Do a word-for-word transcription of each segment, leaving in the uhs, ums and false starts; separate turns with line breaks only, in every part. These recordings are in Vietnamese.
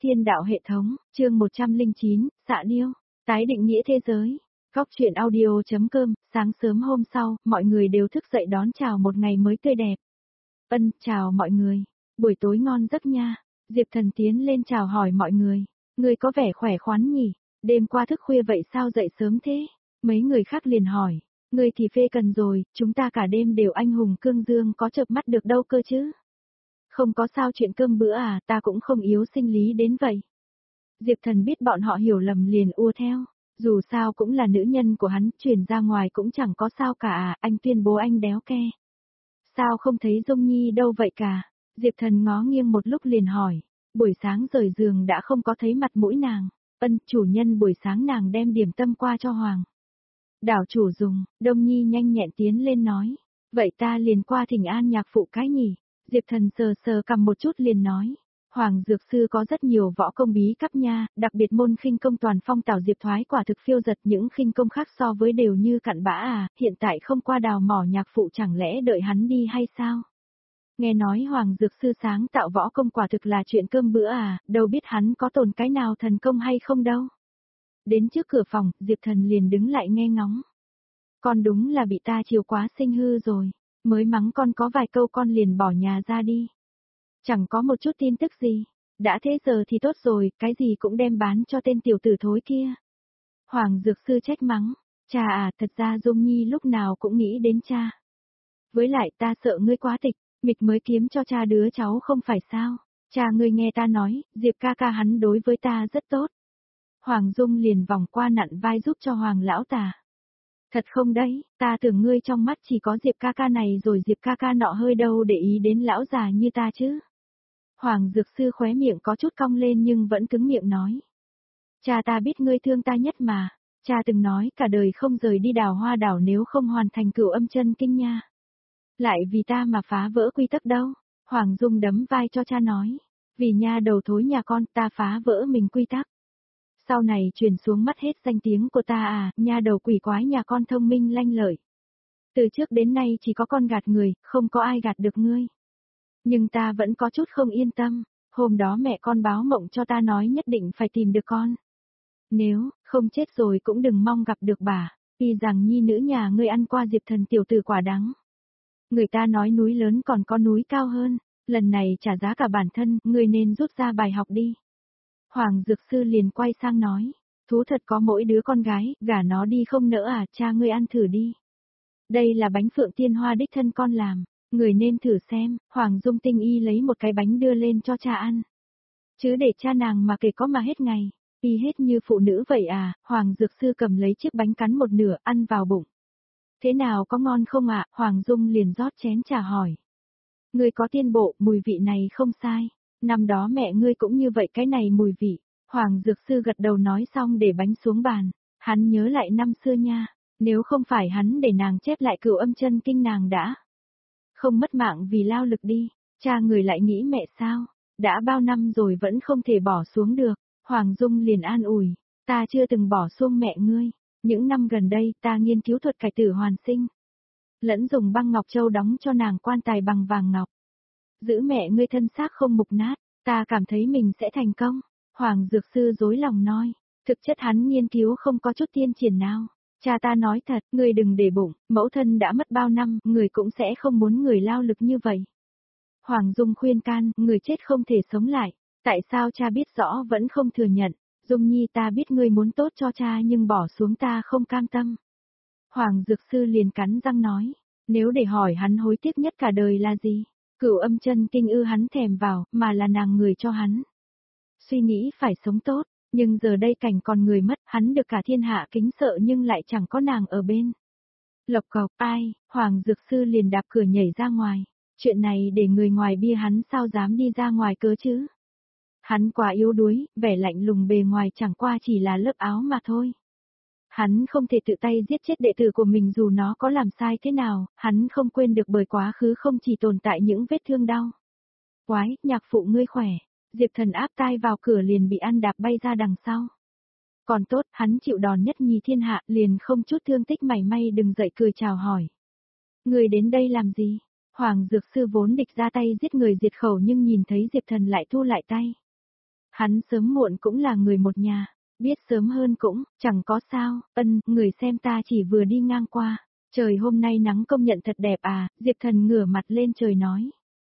Thiên đạo hệ thống, chương một trăm lẻ chín, xạ điêu, tái định nghĩa thế giới. Góc truyện audio.com, sáng sớm hôm sau, mọi người đều thức dậy đón chào một ngày mới tươi đẹp. Ân, chào mọi người, buổi tối ngon giấc nha. Diệp Thần tiến lên chào hỏi mọi người. Người có vẻ khỏe khoắn nhỉ, đêm qua thức khuya vậy sao dậy sớm thế? Mấy người khác liền hỏi, người thì phê cần rồi, chúng ta cả đêm đều anh hùng cương dương có chợp mắt được đâu cơ chứ. Không có sao chuyện cơm bữa à, ta cũng không yếu sinh lý đến vậy. Diệp Thần biết bọn họ hiểu lầm liền ua theo, dù sao cũng là nữ nhân của hắn, truyền ra ngoài cũng chẳng có sao cả à, anh tuyên bố anh đéo ke. Sao không thấy Dung Nhi đâu vậy cả? Diệp Thần ngó nghiêng một lúc liền hỏi, buổi sáng rời giường đã không có thấy mặt mũi nàng. Ân, chủ nhân buổi sáng nàng đem điểm tâm qua cho Hoàng đảo chủ dùng. Đông Nhi nhanh nhẹn tiến lên nói, vậy ta liền qua thỉnh an nhạc phụ cái nhỉ. Diệp Thần sờ sờ cầm một chút liền nói, Hoàng Dược Sư có rất nhiều võ công bí cấp nha, đặc biệt môn khinh công toàn phong tảo diệp thoái quả thực phiêu giật, những khinh công khác so với đều như cặn bã à, hiện tại không qua đào mỏ nhạc phụ chẳng lẽ đợi hắn đi hay sao? Nghe nói Hoàng Dược Sư sáng tạo võ công quả thực là chuyện cơm bữa à, đâu biết hắn có tồn cái nào thần công hay không đâu. Đến trước cửa phòng, Diệp Thần liền đứng lại nghe ngóng. Con đúng là bị ta chiều quá sinh hư rồi. Mới mắng con có vài câu con liền bỏ nhà ra đi. Chẳng có một chút tin tức gì. Đã thế giờ thì tốt rồi, cái gì cũng đem bán cho tên tiểu tử thối kia. Hoàng Dược Sư trách mắng. Cha à, thật ra Dung Nhi lúc nào cũng nghĩ đến cha. Với lại ta sợ ngươi quá tịch, mịch mới kiếm cho cha đứa cháu không phải sao. Cha ngươi nghe ta nói, Diệp ca ca hắn đối với ta rất tốt. Hoàng Dung liền vòng qua nặn vai giúp cho Hoàng lão tà. Thật không đấy, ta tưởng ngươi trong mắt chỉ có Diệp ca ca này rồi Diệp ca ca nọ hơi đâu để ý đến lão già như ta chứ. Hoàng Dược Sư khóe miệng có chút cong lên nhưng vẫn cứng miệng nói. Cha ta biết ngươi thương ta nhất mà, cha từng nói cả đời không rời đi Đào Hoa đảo nếu không hoàn thành cửu âm chân kinh nha. Lại vì ta mà phá vỡ quy tắc đâu, Hoàng Dung đấm vai cho cha nói. Vì nha đầu thối nhà con ta phá vỡ mình quy tắc. Sau này truyền xuống mắt hết danh tiếng của ta à, nha đầu quỷ quái nhà con thông minh lanh lợi. Từ trước đến nay chỉ có con gạt người, không có ai gạt được ngươi. Nhưng ta vẫn có chút không yên tâm, hôm đó mẹ con báo mộng cho ta nói nhất định phải tìm được con. Nếu, không chết rồi cũng đừng mong gặp được bà, vì rằng nhi nữ nhà ngươi ăn qua Diệp Thần tiểu tử quả đắng. Người ta nói núi lớn còn có núi cao hơn, lần này trả giá cả bản thân, ngươi nên rút ra bài học đi. Hoàng Dược Sư liền quay sang nói, thú thật có mỗi đứa con gái, gả nó đi không nỡ à, cha ngươi ăn thử đi. Đây là bánh phượng tiên hoa đích thân con làm, người nên thử xem. Hoàng Dung tinh y lấy một cái bánh đưa lên cho cha ăn. Chứ để cha nàng mà kể có mà hết ngày, y hết như phụ nữ vậy à. Hoàng Dược Sư cầm lấy chiếc bánh cắn một nửa ăn vào bụng. Thế nào có ngon không ạ? À? Hoàng Dung liền rót chén trà hỏi. Người có tiên bộ, mùi vị này không sai. Năm đó mẹ ngươi cũng như vậy, cái này mùi vị. Hoàng Dược Sư gật đầu nói xong để bánh xuống bàn. Hắn nhớ lại năm xưa nha. Nếu không phải hắn để nàng chép lại cửu âm chân kinh nàng đã không mất mạng vì lao lực đi. Cha người lại nghĩ mẹ sao? Đã bao năm rồi vẫn không thể bỏ xuống được. Hoàng Dung liền an ủi. Ta chưa từng bỏ xuống mẹ ngươi. Những năm gần đây ta nghiên cứu thuật cải tử hoàn sinh. Lẫn dùng băng ngọc châu đóng cho nàng quan tài bằng vàng ngọc. Giữ mẹ ngươi thân xác không mục nát, ta cảm thấy mình sẽ thành công. Hoàng Dược Sư dối lòng nói, thực chất hắn nghiên cứu không có chút tiên triển nào. Cha ta nói thật, ngươi đừng để bụng, mẫu thân đã mất bao năm, người cũng sẽ không muốn người lao lực như vậy. Hoàng Dung khuyên can, người chết không thể sống lại, tại sao cha biết rõ vẫn không thừa nhận. Dung Nhi ta biết ngươi muốn tốt cho cha nhưng bỏ xuống ta không cam tâm. Hoàng Dược Sư liền cắn răng nói, nếu để hỏi hắn hối tiếc nhất cả đời là gì? Cửu âm chân kinh ư hắn thèm vào, mà là nàng người cho hắn. Suy nghĩ phải sống tốt, nhưng giờ đây cảnh còn người mất, hắn được cả thiên hạ kính sợ nhưng lại chẳng có nàng ở bên. Lộc cộc, ai, Hoàng Dược Sư liền đạp cửa nhảy ra ngoài. Chuyện này để người ngoài bia hắn sao dám đi ra ngoài cớ chứ? Hắn quá yếu đuối, vẻ lạnh lùng bề ngoài chẳng qua chỉ là lớp áo mà thôi. Hắn không thể tự tay giết chết đệ tử của mình dù nó có làm sai thế nào, hắn không quên được bởi quá khứ không chỉ tồn tại những vết thương đau. Quái, nhạc phụ ngươi khỏe. Diệp Thần áp tai vào cửa liền bị ăn đạp bay ra đằng sau. Còn tốt, hắn chịu đòn nhất nhì thiên hạ liền không chút thương tích mảy may đừng dậy cười chào hỏi. Người đến đây làm gì? Hoàng Dược Sư vốn địch ra tay giết người diệt khẩu nhưng nhìn thấy Diệp Thần lại thu lại tay. Hắn sớm muộn cũng là người một nhà, biết sớm hơn cũng, chẳng có sao, ân, người xem ta chỉ vừa đi ngang qua. Trời hôm nay nắng công nhận thật đẹp à, Diệp Thần ngửa mặt lên trời nói.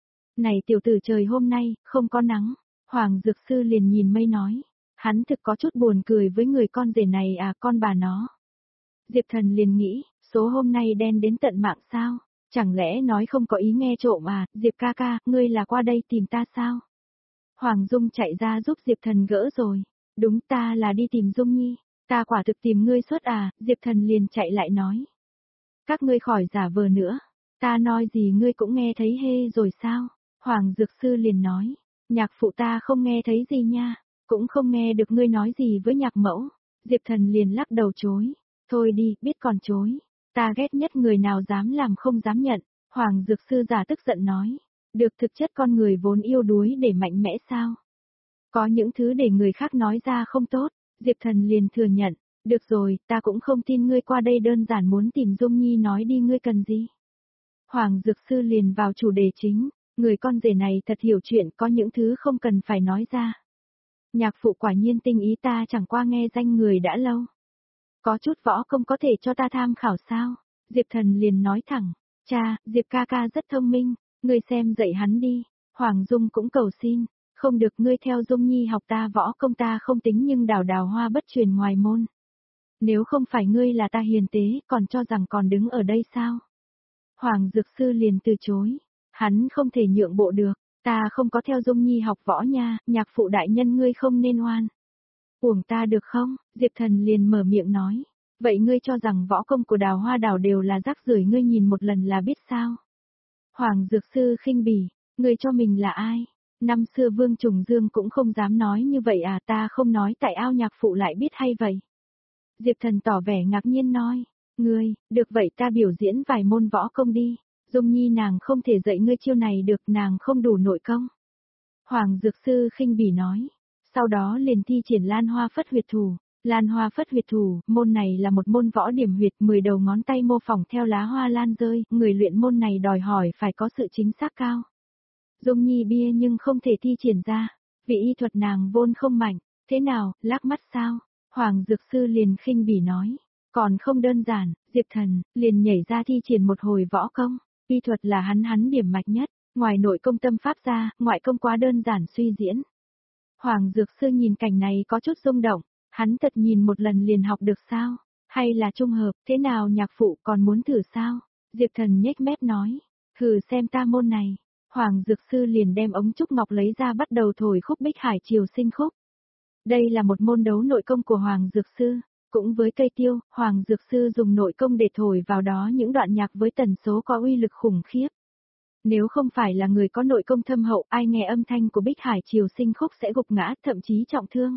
Này tiểu tử trời hôm nay, không có nắng, Hoàng Dược Sư liền nhìn mây nói. Hắn thực có chút buồn cười với người con rể này à, con bà nó. Diệp Thần liền nghĩ, số hôm nay đen đến tận mạng sao, chẳng lẽ nói không có ý nghe trộm à, Diệp ca ca, ngươi là qua đây tìm ta sao? Hoàng Dung chạy ra giúp Diệp Thần gỡ rồi, đúng ta là đi tìm Dung Nhi, ta quả thực tìm ngươi suốt à, Diệp Thần liền chạy lại nói. Các ngươi khỏi giả vờ nữa, ta nói gì ngươi cũng nghe thấy hê rồi sao? Hoàng Dược Sư liền nói, nhạc phụ ta không nghe thấy gì nha, cũng không nghe được ngươi nói gì với nhạc mẫu. Diệp Thần liền lắc đầu chối, thôi đi, biết còn chối, ta ghét nhất người nào dám làm không dám nhận. Hoàng Dược Sư giả tức giận nói, được thực chất con người vốn yêu đuối để mạnh mẽ sao? Có những thứ để người khác nói ra không tốt, Diệp Thần liền thừa nhận, được rồi, ta cũng không tin ngươi qua đây đơn giản muốn tìm Dung Nhi nói đi ngươi cần gì. Hoàng Dược Sư liền vào chủ đề chính, người con rể này thật hiểu chuyện có những thứ không cần phải nói ra. Nhạc phụ quả nhiên tinh ý ta chẳng qua nghe danh người đã lâu. Có chút võ công có thể cho ta tham khảo sao? Diệp Thần liền nói thẳng, cha, Diệp ca ca rất thông minh, ngươi xem dạy hắn đi. Hoàng Dung cũng cầu xin, không được ngươi theo Dung Nhi học ta võ công ta không tính nhưng đào đào hoa bất truyền ngoài môn. Nếu không phải ngươi là ta hiền tế còn cho rằng còn đứng ở đây sao? Hoàng Dược Sư liền từ chối, hắn không thể nhượng bộ được, ta không có theo Dung Nhi học võ nha, nhạc phụ đại nhân ngươi không nên oan. Uổng ta được không? Diệp Thần liền mở miệng nói, vậy ngươi cho rằng võ công của đào hoa đào đều là rác rưởi ngươi nhìn một lần là biết sao? Hoàng Dược Sư khinh bỉ, ngươi cho mình là ai? Năm xưa Vương Trùng Dương cũng không dám nói như vậy à, ta không nói tại ao nhạc phụ lại biết hay vậy. Diệp Thần tỏ vẻ ngạc nhiên nói, ngươi, được vậy ta biểu diễn vài môn võ công đi, Dung Nhi nàng không thể dạy ngươi chiêu này được, nàng không đủ nội công. Hoàng Dược Sư khinh bỉ nói, sau đó liền thi triển Lan Hoa Phất Huyệt Thủ. Lan Hoa Phất Huyệt Thủ, môn này là một môn võ điểm huyệt, mười đầu ngón tay mô phỏng theo lá hoa lan rơi, người luyện môn này đòi hỏi phải có sự chính xác cao. Dung Nhi bia nhưng không thể thi triển ra, vì y thuật nàng vốn không mạnh, thế nào, lác mắt sao? Hoàng Dược Sư liền khinh bỉ nói, còn không đơn giản, Diệp Thần, liền nhảy ra thi triển một hồi võ công, y thuật là hắn hắn điểm mạch nhất, ngoài nội công tâm pháp ra, ngoại công quá đơn giản suy diễn. Hoàng Dược Sư nhìn cảnh này có chút rung động, hắn thật nhìn một lần liền học được sao? Hay là trung hợp, thế nào nhạc phụ còn muốn thử sao? Diệp Thần nhếch mép nói, thử xem ta môn này. Hoàng Dược Sư liền đem ống trúc ngọc lấy ra bắt đầu thổi khúc Bích Hải Triều Sinh khúc. Đây là một môn đấu nội công của Hoàng Dược Sư, cũng với cây tiêu, Hoàng Dược Sư dùng nội công để thổi vào đó những đoạn nhạc với tần số có uy lực khủng khiếp. Nếu không phải là người có nội công thâm hậu, ai nghe âm thanh của Bích Hải Triều Sinh khúc sẽ gục ngã, thậm chí trọng thương.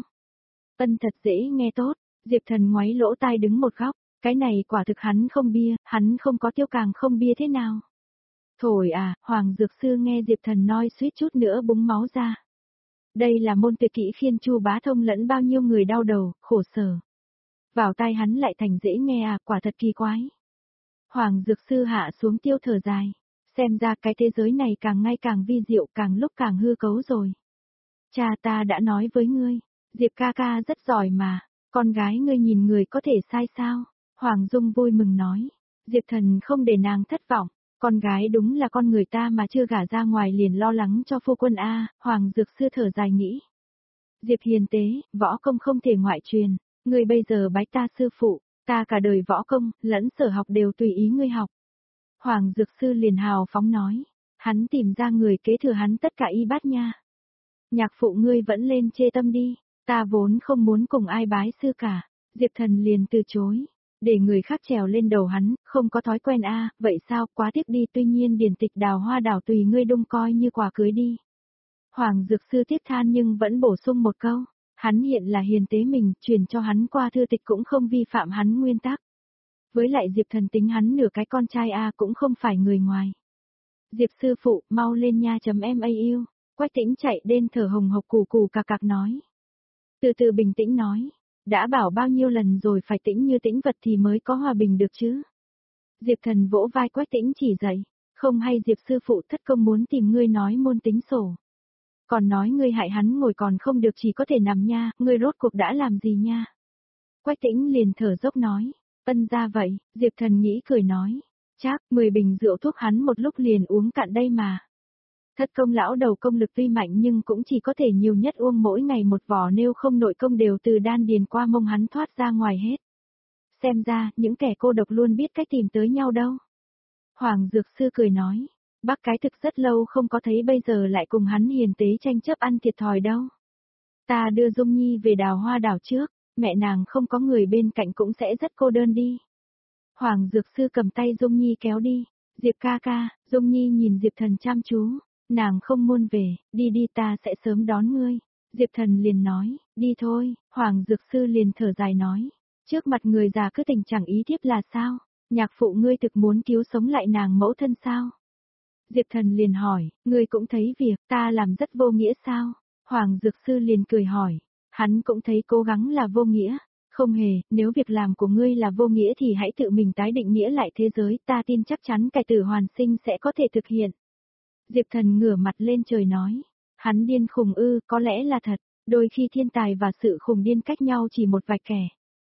Ân thật dễ nghe tốt, Diệp Thần ngoáy lỗ tai đứng một góc, cái này quả thực hắn không bia, hắn không có tiêu càng không bia thế nào. Thổi à, Hoàng Dược Sư nghe Diệp Thần nói suýt chút nữa búng máu ra. Đây là môn tuyệt kỹ khiên chu bá thông lẫn bao nhiêu người đau đầu, khổ sở. Vào tai hắn lại thành dễ nghe à, quả thật kỳ quái. Hoàng Dược Sư hạ xuống tiêu thở dài, xem ra cái thế giới này càng ngày càng vi diệu, càng lúc càng hư cấu rồi. Cha ta đã nói với ngươi, Diệp ca ca rất giỏi mà, con gái ngươi nhìn người có thể sai sao? Hoàng Dung vui mừng nói, Diệp Thần không để nàng thất vọng. Con gái đúng là con người ta mà chưa gả ra ngoài liền lo lắng cho phu quân a. Hoàng Dược Sư thở dài nghĩ. Diệp hiền tế, võ công không thể ngoại truyền, ngươi bây giờ bái ta sư phụ, ta cả đời võ công, lẫn sở học đều tùy ý ngươi học. Hoàng Dược Sư liền hào phóng nói, hắn tìm ra người kế thừa hắn tất cả y bát nha. Nhạc phụ ngươi vẫn lên chê tâm đi, ta vốn không muốn cùng ai bái sư cả. Diệp Thần liền từ chối. Để người khác trèo lên đầu hắn, không có thói quen a, vậy sao, quá tiếc đi, tuy nhiên điển tịch đào hoa đảo tùy ngươi đung coi như quà cưới đi. Hoàng Dược Sư tiếc than nhưng vẫn bổ sung một câu, hắn hiện là hiền tế mình, truyền cho hắn qua thư tịch cũng không vi phạm hắn nguyên tắc. Với lại Diệp Thần tính hắn nửa cái con trai a cũng không phải người ngoài. Diệp sư phụ, mau lên nha chấm em a yêu, Quách Tĩnh chạy đến thở hồng hộc cù cù cạc cạc nói. Từ từ bình tĩnh nói. Đã bảo bao nhiêu lần rồi phải tĩnh như tĩnh vật thì mới có hòa bình được chứ. Diệp Thần vỗ vai Quách Tĩnh chỉ dạy, không hay Diệp sư phụ thất công muốn tìm ngươi nói môn tính sổ. Còn nói ngươi hại hắn ngồi còn không được chỉ có thể nằm nha, ngươi rốt cuộc đã làm gì nha. Quách Tĩnh liền thở dốc nói, ân ra vậy, Diệp Thần nghĩ cười nói, chắc mười bình rượu thuốc hắn một lúc liền uống cạn đây mà. Thất công lão đầu công lực tuy mạnh nhưng cũng chỉ có thể nhiều nhất uống mỗi ngày một vỏ, nếu không nội công đều từ đan điền qua mông hắn thoát ra ngoài hết. Xem ra, những kẻ cô độc luôn biết cách tìm tới nhau đâu. Hoàng Dược Sư cười nói, bác cái thực rất lâu không có thấy bây giờ lại cùng hắn hiền tế tranh chấp ăn thiệt thòi đâu. Ta đưa Dung Nhi về Đào Hoa đảo trước, mẹ nàng không có người bên cạnh cũng sẽ rất cô đơn đi. Hoàng Dược Sư cầm tay Dung Nhi kéo đi, Diệp ca ca, Dung Nhi nhìn Diệp Thần chăm chú, nàng không muốn về, đi đi ta sẽ sớm đón ngươi. Diệp Thần liền nói, đi thôi, Hoàng Dược Sư liền thở dài nói, trước mặt người già cứ tình chẳng ý tiếp là sao, nhạc phụ ngươi thực muốn cứu sống lại nàng mẫu thân sao? Diệp Thần liền hỏi, ngươi cũng thấy việc ta làm rất vô nghĩa sao? Hoàng Dược Sư liền cười hỏi, hắn cũng thấy cố gắng là vô nghĩa, không hề, nếu việc làm của ngươi là vô nghĩa thì hãy tự mình tái định nghĩa lại thế giới, ta tin chắc chắn cải tử hoàn sinh sẽ có thể thực hiện. Diệp Thần ngửa mặt lên trời nói, hắn điên khùng ư, có lẽ là thật, đôi khi thiên tài và sự khùng điên cách nhau chỉ một vài kẻ.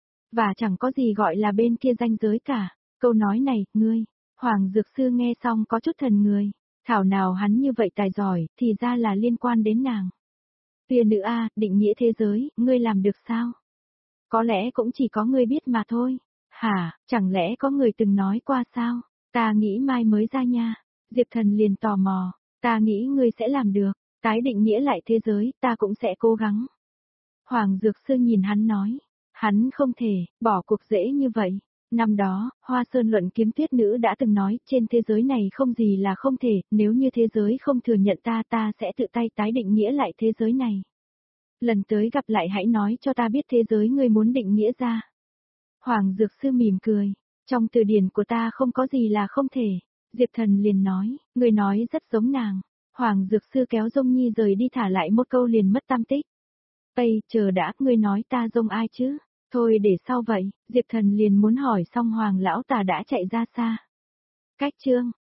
Và chẳng có gì gọi là bên kia ranh giới cả, câu nói này, ngươi, Hoàng Dược Sư nghe xong có chút thần người, thảo nào hắn như vậy tài giỏi, thì ra là liên quan đến nàng. Tia nữ a, định nghĩa thế giới, ngươi làm được sao? Có lẽ cũng chỉ có ngươi biết mà thôi. Hả, chẳng lẽ có người từng nói qua sao? Ta nghĩ mai mới ra nha. Diệp Thần liền tò mò, ta nghĩ ngươi sẽ làm được, tái định nghĩa lại thế giới, ta cũng sẽ cố gắng. Hoàng Dược Sư nhìn hắn nói, hắn không thể, bỏ cuộc dễ như vậy. Năm đó, Hoa Sơn Luận Kiếm Tuyết Nữ đã từng nói, trên thế giới này không gì là không thể, nếu như thế giới không thừa nhận ta ta sẽ tự tay tái định nghĩa lại thế giới này. Lần tới gặp lại hãy nói cho ta biết thế giới ngươi muốn định nghĩa ra. Hoàng Dược Sư mỉm cười, trong từ điển của ta không có gì là không thể. Diệp Thần liền nói, ngươi nói rất giống nàng. Hoàng Dược Sư kéo Dung Nhi rời đi, thả lại một câu liền mất tam tích. Tây, chờ đã, ngươi nói ta giống ai chứ? Thôi để sau vậy, Diệp Thần liền muốn hỏi xong Hoàng lão tà đã chạy ra xa. Cách chương